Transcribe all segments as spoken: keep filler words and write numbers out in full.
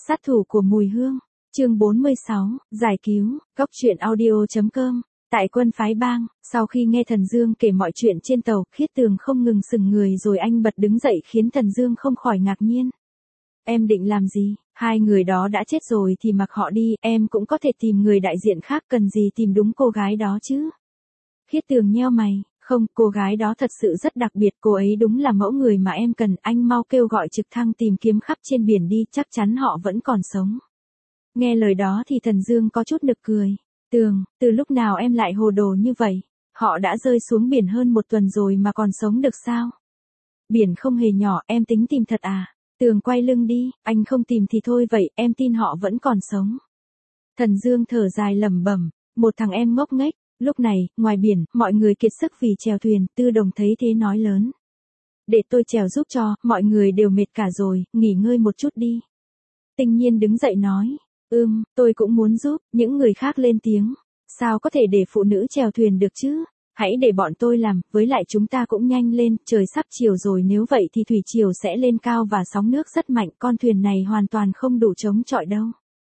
Sát thủ của mùi hương, chương bốn mươi sáu, giải cứu, góc truyện audio.com. Tại quân phái bang, sau khi nghe Thần Dương kể mọi chuyện trên tàu, Khiết Tường không ngừng sừng người rồi anh bật đứng dậy khiến Thần Dương không khỏi ngạc nhiên. Em định làm gì? Hai người đó đã chết rồi thì mặc họ đi, em cũng có thể tìm người đại diện khác, cần gì tìm đúng cô gái đó chứ? Khiết Tường nheo mày, không, cô gái đó thật sự rất đặc biệt, cô ấy đúng là mẫu người mà em cần, anh mau kêu gọi trực thăng tìm kiếm khắp trên biển đi, chắc chắn họ vẫn còn sống. Nghe lời đó thì Thần Dương có chút nực cười. Tường, từ lúc nào em lại hồ đồ như vậy? Họ đã rơi xuống biển hơn một tuần rồi mà còn sống được sao? Biển không hề nhỏ, em tính tìm thật à? Tường quay lưng đi, anh không tìm thì thôi vậy, em tin họ vẫn còn sống. Thần Dương thở dài lẩm bẩm, một thằng em ngốc nghếch. Lúc này, ngoài biển, mọi người kiệt sức vì chèo thuyền, Tư Đồng thấy thế nói lớn. Để tôi chèo giúp cho, mọi người đều mệt cả rồi, nghỉ ngơi một chút đi. Tinh Nhiên đứng dậy nói, ừm, tôi cũng muốn giúp, những người khác lên tiếng. Sao có thể để phụ nữ chèo thuyền được chứ? Hãy để bọn tôi làm, với lại chúng ta cũng nhanh lên, trời sắp chiều rồi, nếu vậy thì thủy triều sẽ lên cao và sóng nước rất mạnh, con thuyền này hoàn toàn không đủ chống chọi đâu.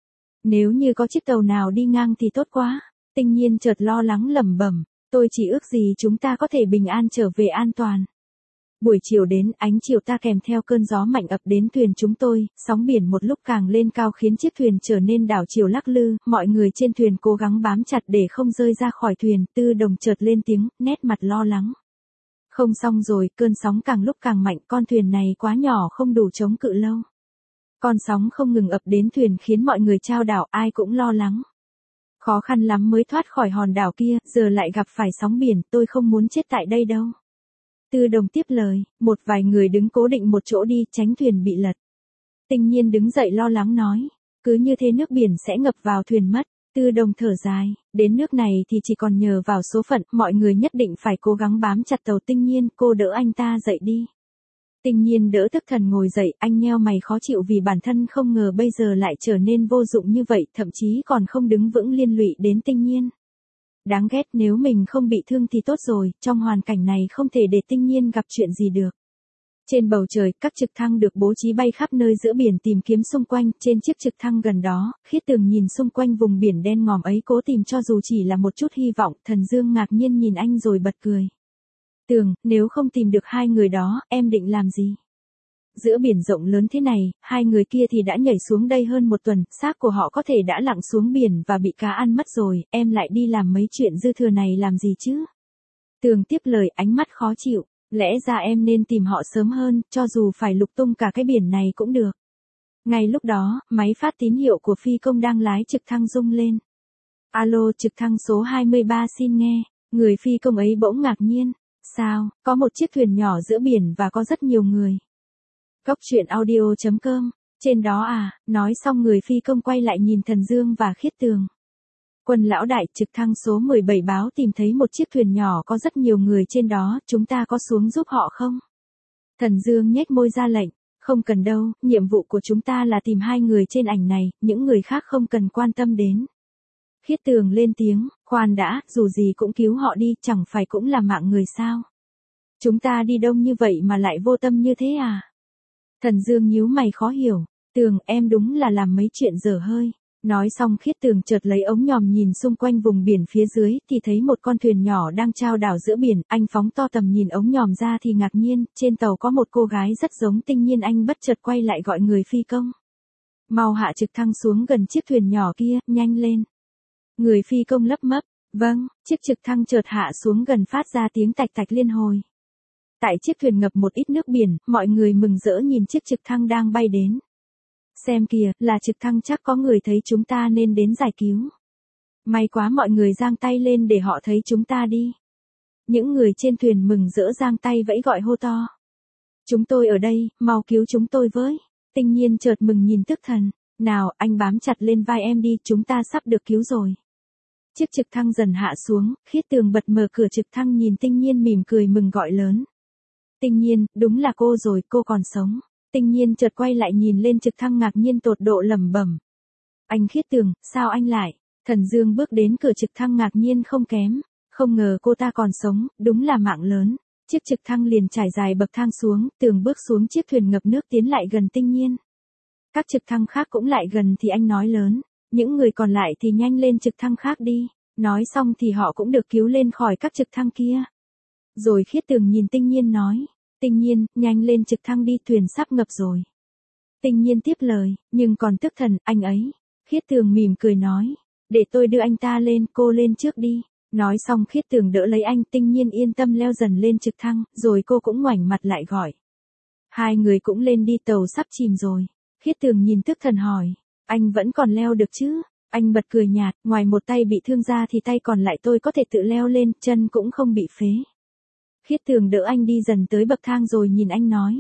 Nếu như có chiếc tàu nào đi ngang thì tốt quá. Tinh Nhiên chợt lo lắng lẩm bẩm, tôi chỉ ước gì chúng ta có thể bình an trở về an toàn. Buổi chiều đến, ánh chiều ta kèm theo cơn gió mạnh ập đến thuyền chúng tôi, sóng biển một lúc càng lên cao khiến chiếc thuyền trở nên đảo chiều lắc lư, mọi người trên thuyền cố gắng bám chặt để không rơi ra khỏi thuyền, Tư Đồng chợt lên tiếng, nét mặt lo lắng. Không xong rồi, cơn sóng càng lúc càng mạnh, con thuyền này quá nhỏ không đủ chống cự lâu. Con sóng không ngừng ập đến thuyền khiến mọi người chao đảo, ai cũng lo lắng. Khó khăn lắm mới thoát khỏi hòn đảo kia, giờ lại gặp phải sóng biển, tôi không muốn chết tại đây đâu. Tư Đồng tiếp lời, một vài người đứng cố định một chỗ đi, tránh thuyền bị lật. Tinh Nhiên đứng dậy lo lắng nói, cứ như thế nước biển sẽ ngập vào thuyền mất. Tư Đồng thở dài, đến nước này thì chỉ còn nhờ vào số phận, mọi người nhất định phải cố gắng bám chặt tàu. Tinh Nhiên, cô đỡ anh ta dậy đi. Tinh Nhiên đỡ Thức Thần ngồi dậy, anh nheo mày khó chịu vì bản thân không ngờ bây giờ lại trở nên vô dụng như vậy, thậm chí còn không đứng vững liên lụy đến Tinh Nhiên. Đáng ghét, nếu mình không bị thương thì tốt rồi, trong hoàn cảnh này không thể để Tinh Nhiên gặp chuyện gì được. Trên bầu trời, các trực thăng được bố trí bay khắp nơi giữa biển tìm kiếm xung quanh, trên chiếc trực thăng gần đó, Khiết Tường nhìn xung quanh vùng biển đen ngòm ấy cố tìm cho dù chỉ là một chút hy vọng, Thần Dương ngạc nhiên nhìn anh rồi bật cười. Tường, nếu không tìm được hai người đó, em định làm gì? Giữa biển rộng lớn thế này, hai người kia thì đã nhảy xuống đây hơn một tuần, xác của họ có thể đã lặn xuống biển và bị cá ăn mất rồi, em lại đi làm mấy chuyện dư thừa này làm gì chứ? Tường tiếp lời, ánh mắt khó chịu, lẽ ra em nên tìm họ sớm hơn, cho dù phải lục tung cả cái biển này cũng được. Ngay lúc đó, máy phát tín hiệu của phi công đang lái trực thăng rung lên. Alo, trực thăng số hai mươi ba xin nghe, người phi công ấy bỗng ngạc nhiên. Sao, có một chiếc thuyền nhỏ giữa biển và có rất nhiều người. Góc truyện audio.com, trên đó à, nói xong người phi công quay lại nhìn Thần Dương và Khiết Tường. Quân lão đại, trực thăng số mười bảy báo tìm thấy một chiếc thuyền nhỏ có rất nhiều người trên đó, chúng ta có xuống giúp họ không? Thần Dương nhếch môi ra lệnh, không cần đâu, nhiệm vụ của chúng ta là tìm hai người trên ảnh này, những người khác không cần quan tâm đến. Khiết Tường lên tiếng, khoan đã, dù gì cũng cứu họ đi, chẳng phải cũng là mạng người sao? Chúng ta đi đông như vậy mà lại vô tâm như thế à? Thần Dương nhíu mày khó hiểu, Tường, em đúng là làm mấy chuyện dở hơi. Nói xong Khiết Tường chợt lấy ống nhòm nhìn xung quanh vùng biển phía dưới thì thấy một con thuyền nhỏ đang chao đảo giữa biển, anh phóng to tầm nhìn ống nhòm ra thì ngạc nhiên, trên tàu có một cô gái rất giống Tinh Nhiên, anh bất chợt quay lại gọi người phi công. Mau hạ trực thăng xuống gần chiếc thuyền nhỏ kia, nhanh lên. Người phi công lấp mấp, vâng, chiếc trực thăng chợt hạ xuống gần phát ra tiếng tạch tạch liên hồi. Tại chiếc thuyền ngập một ít nước biển, mọi người mừng rỡ nhìn chiếc trực thăng đang bay đến. Xem kìa, là trực thăng, chắc có người thấy chúng ta nên đến giải cứu. May quá, mọi người giang tay lên để họ thấy chúng ta đi. Những người trên thuyền mừng rỡ giang tay vẫy gọi hô to. Chúng tôi ở đây, mau cứu chúng tôi với. Tinh Nhiên chợt mừng nhìn Thức Thần. Nào, anh bám chặt lên vai em đi, chúng ta sắp được cứu rồi. Chiếc trực thăng dần hạ xuống, Khiết Tường bật mở cửa trực thăng nhìn Tinh Nhiên mỉm cười mừng gọi lớn. Tinh Nhiên, đúng là cô rồi, cô còn sống. Tinh Nhiên chợt quay lại nhìn lên trực thăng ngạc nhiên tột độ lẩm bẩm. Anh Khiết Tường, sao anh lại? Thần Dương bước đến cửa trực thăng ngạc nhiên không kém. Không ngờ cô ta còn sống, đúng là mạng lớn. Chiếc trực thăng liền trải dài bậc thang xuống, Tường bước xuống chiếc thuyền ngập nước tiến lại gần Tinh Nhiên. Các trực thăng khác cũng lại gần thì anh nói lớn, những người còn lại thì nhanh lên trực thăng khác đi. Nói xong thì họ cũng được cứu lên khỏi các trực thăng kia. Rồi Khiết Tường nhìn Tinh Nhiên nói, Tinh Nhiên, nhanh lên trực thăng đi, thuyền sắp ngập rồi. Tinh Nhiên tiếp lời, nhưng còn Tức Thần, anh ấy. Khiết Tường mỉm cười nói, để tôi đưa anh ta lên, cô lên trước đi. Nói xong Khiết Tường đỡ lấy anh, Tinh Nhiên yên tâm leo dần lên trực thăng, rồi cô cũng ngoảnh mặt lại gọi. Hai người cũng lên đi, tàu sắp chìm rồi. Khiết Tường nhìn Tức Thần hỏi, anh vẫn còn leo được chứ? Anh bật cười nhạt, ngoài một tay bị thương ra thì tay còn lại tôi có thể tự leo lên, chân cũng không bị phế. Khiết Tường đỡ anh đi dần tới bậc thang rồi nhìn anh nói.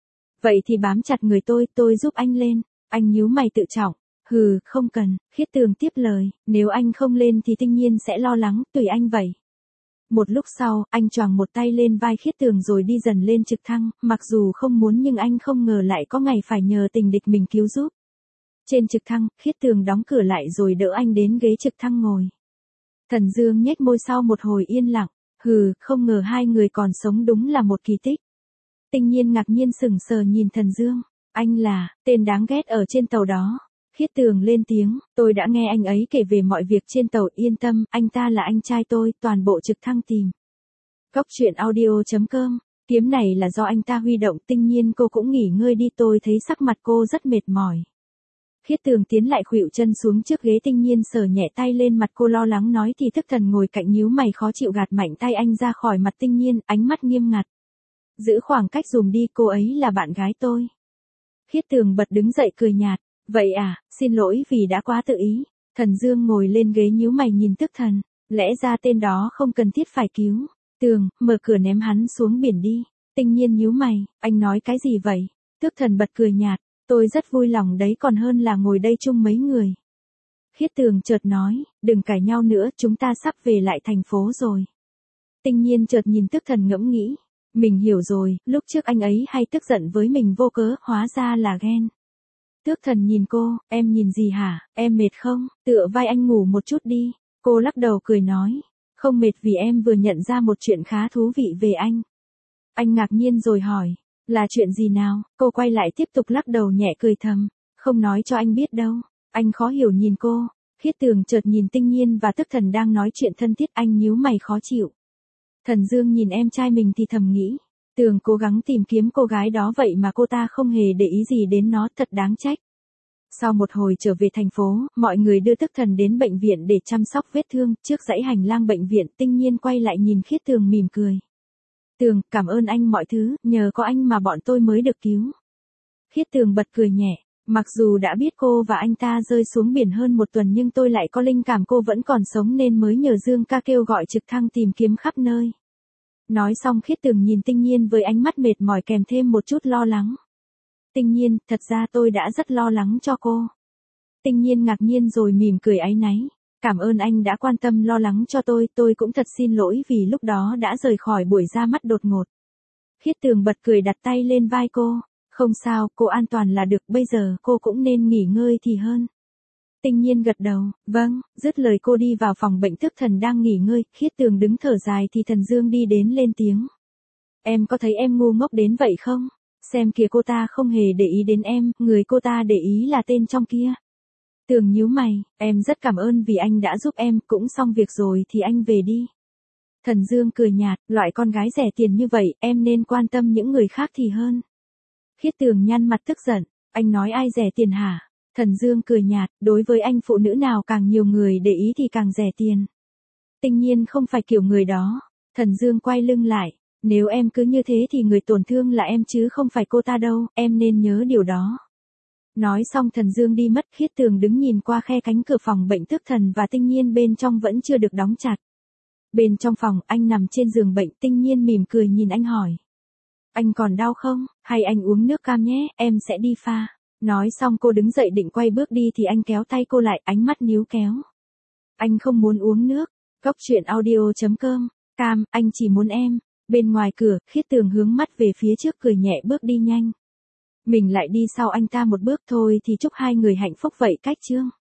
Vậy thì bám chặt người tôi, tôi giúp anh lên. Anh nhíu mày tự trọng. Hừ, không cần. Khiết Tường tiếp lời, nếu anh không lên thì Tinh Nhiên sẽ lo lắng, tùy anh vậy. Một lúc sau, anh choàng một tay lên vai Khiết Tường rồi đi dần lên trực thăng, mặc dù không muốn nhưng anh không ngờ lại có ngày phải nhờ tình địch mình cứu giúp. Trên trực thăng, Khiết Tường đóng cửa lại rồi đỡ anh đến ghế trực thăng ngồi. Thần Dương nhếch môi sau một hồi yên lặng, hừ, không ngờ hai người còn sống, đúng là một kỳ tích. Tinh Nhiên ngạc nhiên sững sờ nhìn Thần Dương, anh là, tên đáng ghét ở trên tàu đó. Khiết Tường lên tiếng, tôi đã nghe anh ấy kể về mọi việc trên tàu, yên tâm, anh ta là anh trai tôi, toàn bộ trực thăng tìm. Cốc truyện audio chấm com, kiếm này là do anh ta huy động. Tinh Nhiên, cô cũng nghỉ ngơi đi, tôi thấy sắc mặt cô rất mệt mỏi. Khiết Tường tiến lại khuỵu chân xuống trước ghế. Tinh Nhiên sờ nhẹ tay lên mặt cô lo lắng nói thì Thức Thần ngồi cạnh nhíu mày khó chịu gạt mạnh tay anh ra khỏi mặt Tinh Nhiên, ánh mắt nghiêm ngặt. Giữ khoảng cách dùm đi, cô ấy là bạn gái tôi. Khiết Tường bật đứng dậy cười nhạt, vậy à, xin lỗi vì đã quá tự ý. Thần Dương ngồi lên ghế nhíu mày nhìn Tức Thần, lẽ ra tên đó không cần thiết phải cứu. Tường, mở cửa ném hắn xuống biển đi. Tinh Nhiên nhíu mày, anh nói cái gì vậy? Tức Thần bật cười nhạt, tôi rất vui lòng đấy, còn hơn là ngồi đây chung mấy người. Khiết Tường chợt nói, đừng cãi nhau nữa, chúng ta sắp về lại thành phố rồi. Tinh Nhiên chợt nhìn Tức Thần ngẫm nghĩ, mình hiểu rồi, lúc trước anh ấy hay tức giận với mình vô cớ, hóa ra là ghen. Tước Thần nhìn cô, em nhìn gì hả, em mệt không, tựa vai anh ngủ một chút đi. Cô lắc đầu cười nói, không mệt vì em vừa nhận ra một chuyện khá thú vị về anh. Anh ngạc nhiên rồi hỏi, là chuyện gì nào? Cô quay lại tiếp tục lắc đầu nhẹ cười thầm, không nói cho anh biết đâu. Anh khó hiểu nhìn cô. Khiết Tường chợt nhìn Tinh Nhiên và Tức Thần đang nói chuyện thân thiết, anh nhíu mày khó chịu. Thần Dương nhìn em trai mình thì thầm nghĩ, Tường cố gắng tìm kiếm cô gái đó vậy mà cô ta không hề để ý gì đến nó, thật đáng trách. Sau một hồi trở về thành phố, mọi người đưa Tức Thần đến bệnh viện để chăm sóc vết thương. Trước dãy hành lang bệnh viện, Tinh Nhiên quay lại nhìn Khiết Tường mỉm cười. Tường, cảm ơn anh mọi thứ, nhờ có anh mà bọn tôi mới được cứu. Khiết Tường bật cười nhẹ, mặc dù đã biết cô và anh ta rơi xuống biển hơn một tuần nhưng tôi lại có linh cảm cô vẫn còn sống nên mới nhờ Dương ca kêu gọi trực thăng tìm kiếm khắp nơi. Nói xong Khiết Tường nhìn Tinh Nhiên với ánh mắt mệt mỏi kèm thêm một chút lo lắng. Tinh Nhiên, thật ra tôi đã rất lo lắng cho cô. Tinh Nhiên ngạc nhiên rồi mỉm cười áy náy. Cảm ơn anh đã quan tâm lo lắng cho tôi, tôi cũng thật xin lỗi vì lúc đó đã rời khỏi buổi ra mắt đột ngột. Khiết Tường bật cười đặt tay lên vai cô. Không sao, cô an toàn là được, bây giờ cô cũng nên nghỉ ngơi thì hơn. Tinh Nhiên gật đầu, vâng, dứt lời cô đi vào phòng bệnh. Tức Thần đang nghỉ ngơi, Khiết Tường đứng thở dài thì Thần Dương đi đến lên tiếng. Em có thấy em ngu ngốc đến vậy không? Xem kìa, cô ta không hề để ý đến em, người cô ta để ý là tên trong kia. Tường nhíu mày, em rất cảm ơn vì anh đã giúp em, cũng xong việc rồi thì anh về đi. Thần Dương cười nhạt, loại con gái rẻ tiền như vậy, em nên quan tâm những người khác thì hơn. Khiết Tường nhăn mặt tức giận, anh nói ai rẻ tiền hả? Thần Dương cười nhạt, đối với anh phụ nữ nào càng nhiều người để ý thì càng rẻ tiền. Tinh Nhiên không phải kiểu người đó. Thần Dương quay lưng lại, nếu em cứ như thế thì người tổn thương là em chứ không phải cô ta đâu, em nên nhớ điều đó. Nói xong Thần Dương đi mất. Khiết Tường đứng nhìn qua khe cánh cửa phòng bệnh Tức Thần và Tinh Nhiên bên trong vẫn chưa được đóng chặt. Bên trong phòng, anh nằm trên giường bệnh. Tinh Nhiên mỉm cười nhìn anh hỏi, anh còn đau không, hay anh uống nước cam nhé, em sẽ đi pha. Nói xong cô đứng dậy định quay bước đi thì anh kéo tay cô lại, ánh mắt níu kéo. Anh không muốn uống nước. Cốc truyện audio chấm com, cam, anh chỉ muốn em. Bên ngoài cửa, Khiết Tường hướng mắt về phía trước cười nhẹ bước đi nhanh. Mình lại đi sau anh ta một bước thôi thì chúc hai người hạnh phúc vậy cách chương.